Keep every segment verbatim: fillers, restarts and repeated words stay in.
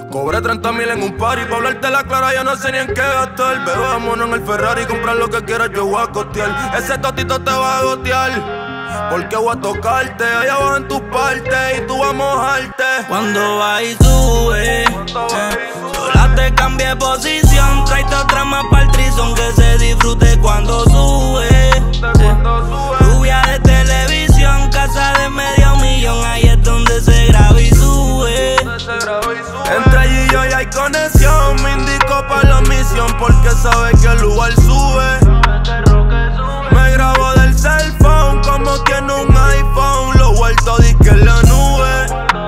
Cobré treinta mil en un party, pa' hablarte la clara yo no sé ni en qué gastar. Bebé, vámonos en el Ferrari, comprar lo que quieras yo voy a costear. Ese totito te va a gotear, porque voy a tocarte. Allá abajo en tus partes y tú vas a mojarte. Cuando va y sube, eh, sola te cambié posición. Tráete otra más pa'l trizón, que se disfrute cuando sube, eh. Rubia de televisión, casa de medio millón. Ahí es donde se graba y sube. Entre ella y yo ya hay conexión. Me indico pa' la misión, porque sabe que el lugar sube. Me grabo del cell phone como tiene un iPhone. Lo vuelto disque en la nube.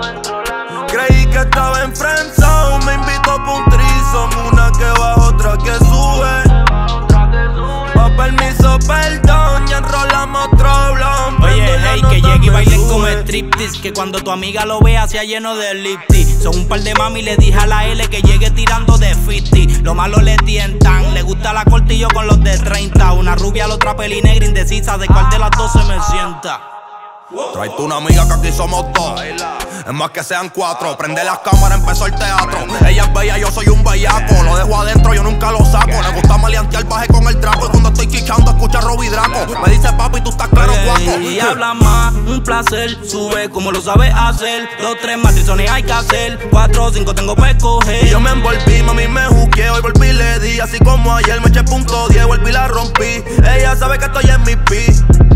Creí que estaba en friendzone. Me invitó pa' un threesome, una que baja, otra que sube. Pa' permiso, perdón, ya enrolamos otro blon. Oye, hey, que llegue y bailen como striptease, que cuando tu amiga lo vea sea lleno de lipstick. Son un par de mami, le dije a la L que llegue tirando de cincuenta. Lo malo le tientan, le gusta la cortillo con los de treinta. Una rubia, la otra peli negra indecisa, de cuál de las dos se me sienta. Tráete una amiga que aquí somos dos, es más que sean cuatro. Prende las cámaras, empezó el teatro. Ella es bella, yo soy un bellaco. Lo dejo adentro, yo nunca lo saco. Le gusta maleantear, bajé con el trapo. Y cuando estoy quichando, escucha Robbie Draco. Me dice papi, tú estás claro, guapo. Y habla más, un placer. Sube como lo sabes hacer. Dos, tres matrizones hay que hacer. Cuatro, cinco tengo pa' escoger. Y yo me envolví, mami me juqué. Hoy volví y le di, así como ayer me eché punto diez. Volví y la rompí. Ella sabe que estoy en mi pi.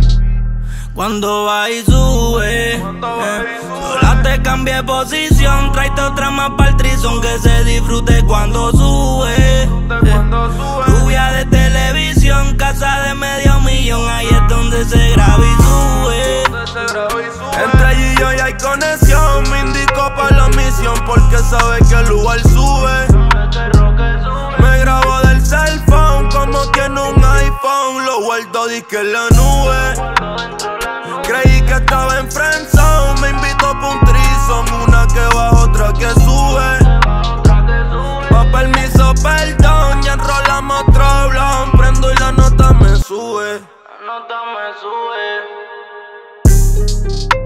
Cuando va y sube, eh, sola te cambié posición. Tráete otra más pa'l trizón, que se disfrute cuando sube, eh. Rubia de televisión, casa de medio millón. Ahí es donde se graba y sube. Entre ella y yo ya hay conexión. Me indico pa' la misión, porque sabe que el lugar sube. Me grabo del cell phone como tiene un iPhone. Lo vuelto disque en la nube. Creí que estaba en friendzone. Me invitó pa' un threesome, una que baja, otra que sube. Pa' permiso, perdón, ya enrolamos otro blon. Prendo y la nota me sube. La nota me sube.